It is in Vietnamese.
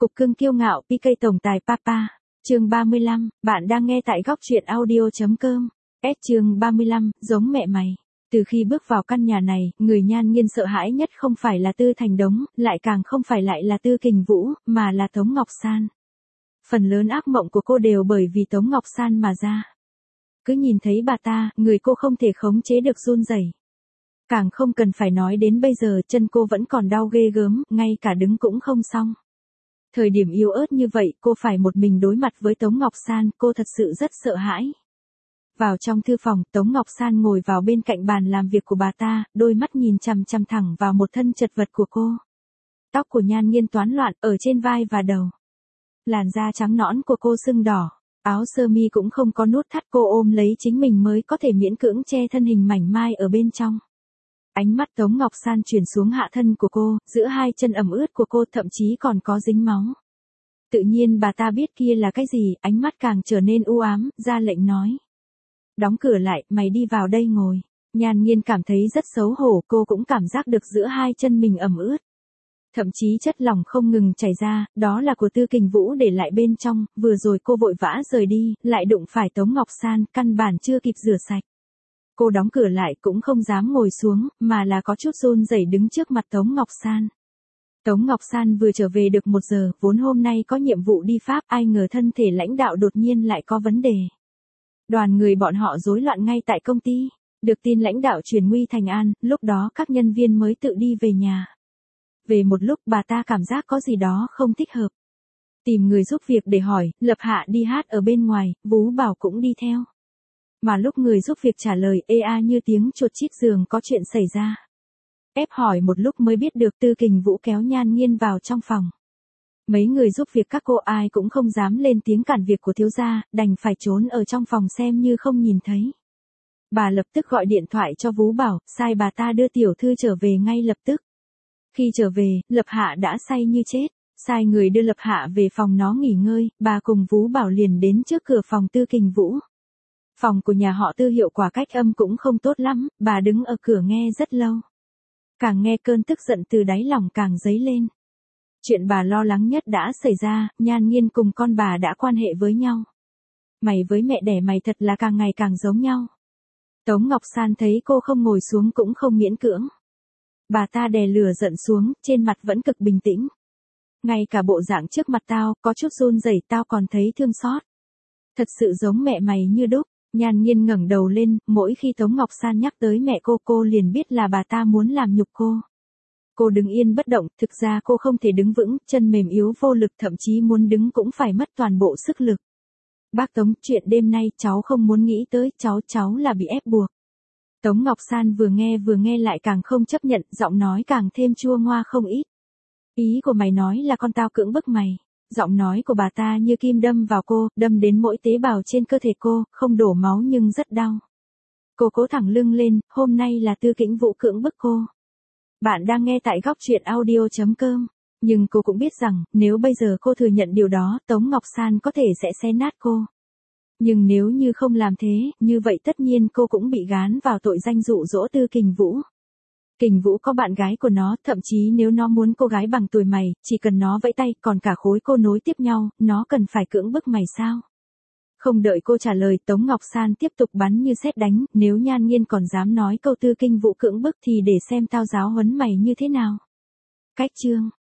Cục cưng kiêu ngạo PK tổng tài Papa. Chương 35, bạn đang nghe tại góc truyện audio.com. Chương 35, giống mẹ mày. Từ khi bước vào căn nhà này, người Nhan Nghiên sợ hãi nhất không phải là Tư Thành Đống, lại càng không phải lại là Tư Kình Vũ, mà là Tống Ngọc San. Phần lớn ác mộng của cô đều bởi vì Tống Ngọc San mà ra. Cứ nhìn thấy bà ta, người cô không thể khống chế được run rẩy. Càng không cần phải nói đến bây giờ chân cô vẫn còn đau ghê gớm, ngay cả đứng cũng không xong. Thời điểm yếu ớt như vậy, cô phải một mình đối mặt với Tống Ngọc San, cô thật sự rất sợ hãi. Vào trong thư phòng, Tống Ngọc San ngồi vào bên cạnh bàn làm việc của bà ta, đôi mắt nhìn chằm chằm thẳng vào một thân chật vật của cô. Tóc của Nhan Nghiên toán loạn, ở trên vai và đầu. Làn da trắng nõn của cô sưng đỏ, áo sơ mi cũng không có nút thắt, cô ôm lấy chính mình mới có thể miễn cưỡng che thân hình mảnh mai ở bên trong. Ánh mắt Tống Ngọc San chuyển xuống hạ thân của cô, giữa hai chân ẩm ướt của cô thậm chí còn có dính máu. Tự nhiên bà ta biết kia là cái gì, ánh mắt càng trở nên u ám, ra lệnh nói. Đóng cửa lại, mày đi vào đây ngồi. Nhan Nghiên cảm thấy rất xấu hổ, cô cũng cảm giác được giữa hai chân mình ẩm ướt. Thậm chí chất lỏng không ngừng chảy ra, đó là của Tư Kình Vũ để lại bên trong, vừa rồi cô vội vã rời đi, lại đụng phải Tống Ngọc San, căn bản chưa kịp rửa sạch. Cô đóng cửa lại cũng không dám ngồi xuống, mà là có chút run rẩy đứng trước mặt Tống Ngọc San. Tống Ngọc San vừa trở về được 1 giờ, vốn hôm nay có nhiệm vụ đi Pháp, ai ngờ thân thể lãnh đạo đột nhiên lại có vấn đề. Đoàn người bọn họ rối loạn ngay tại công ty, được tin lãnh đạo chuyển nguy thành an, lúc đó các nhân viên mới tự đi về nhà. Về một lúc bà ta cảm giác có gì đó không thích hợp. Tìm người giúp việc để hỏi, Lập Hạ đi hát ở bên ngoài, Vú Bảo cũng đi theo. Mà lúc người giúp việc trả lời ê a như tiếng chuột chít giường có chuyện xảy ra. Ép hỏi một lúc mới biết được Tư Kình Vũ kéo Nhan Nghiên vào trong phòng. Mấy người giúp việc các cô ai cũng không dám lên tiếng cản việc của thiếu gia, đành phải trốn ở trong phòng xem như không nhìn thấy. Bà lập tức gọi điện thoại cho Vú Bảo, sai bà ta đưa tiểu thư trở về ngay lập tức. Khi trở về, Lập Hạ đã say như chết, sai người đưa Lập Hạ về phòng nó nghỉ ngơi, bà cùng Vú Bảo liền đến trước cửa phòng Tư Kình Vũ. Phòng của nhà họ Tư hiệu quả cách âm cũng không tốt lắm, bà đứng ở cửa nghe rất lâu. Càng nghe cơn tức giận từ đáy lòng càng dấy lên. Chuyện bà lo lắng nhất đã xảy ra, Nhan Nghiên cùng con bà đã quan hệ với nhau. Mày với mẹ đẻ mày thật là càng ngày càng giống nhau. Tống Ngọc San thấy cô không ngồi xuống cũng không miễn cưỡng. Bà ta đè lửa giận xuống, trên mặt vẫn cực bình tĩnh. Ngay cả bộ dạng trước mặt tao, có chút run rẩy tao còn thấy thương xót. Thật sự giống mẹ mày như đúc. Nhan Nghiên ngẩng đầu lên, mỗi khi Tống Ngọc San nhắc tới mẹ cô liền biết là bà ta muốn làm nhục cô. Cô đứng yên bất động, thực ra cô không thể đứng vững, chân mềm yếu vô lực, thậm chí muốn đứng cũng phải mất toàn bộ sức lực. Bác Tống, chuyện đêm nay cháu không muốn nghĩ tới, cháu là bị ép buộc. Tống Ngọc San vừa nghe lại càng không chấp nhận, giọng nói càng thêm chua ngoa không ít. Ý của mày nói là con tao cưỡng bức mày. Giọng nói của bà ta như kim đâm vào cô, đâm đến mỗi tế bào trên cơ thể cô, không đổ máu nhưng rất đau. Cô cố thẳng lưng lên, hôm nay là Tư Kình Vũ cưỡng bức cô. Bạn đang nghe tại góc truyện audio.com. Nhưng cô cũng biết rằng, nếu bây giờ cô thừa nhận điều đó, Tống Ngọc San có thể sẽ xé nát cô. Nhưng nếu như không làm thế, như vậy tất nhiên cô cũng bị gán vào tội danh dụ dỗ Tư Kình Vũ. Kình Vũ có bạn gái của nó, thậm chí nếu nó muốn cô gái bằng tuổi mày, chỉ cần nó vẫy tay, còn cả khối cô nối tiếp nhau, nó cần phải cưỡng bức mày sao? Không đợi cô trả lời, Tống Ngọc San tiếp tục bắn như sét đánh, nếu Nhan Nghiên còn dám nói câu Tư Kình Vũ cưỡng bức thì để xem tao giáo huấn mày như thế nào. Cách chương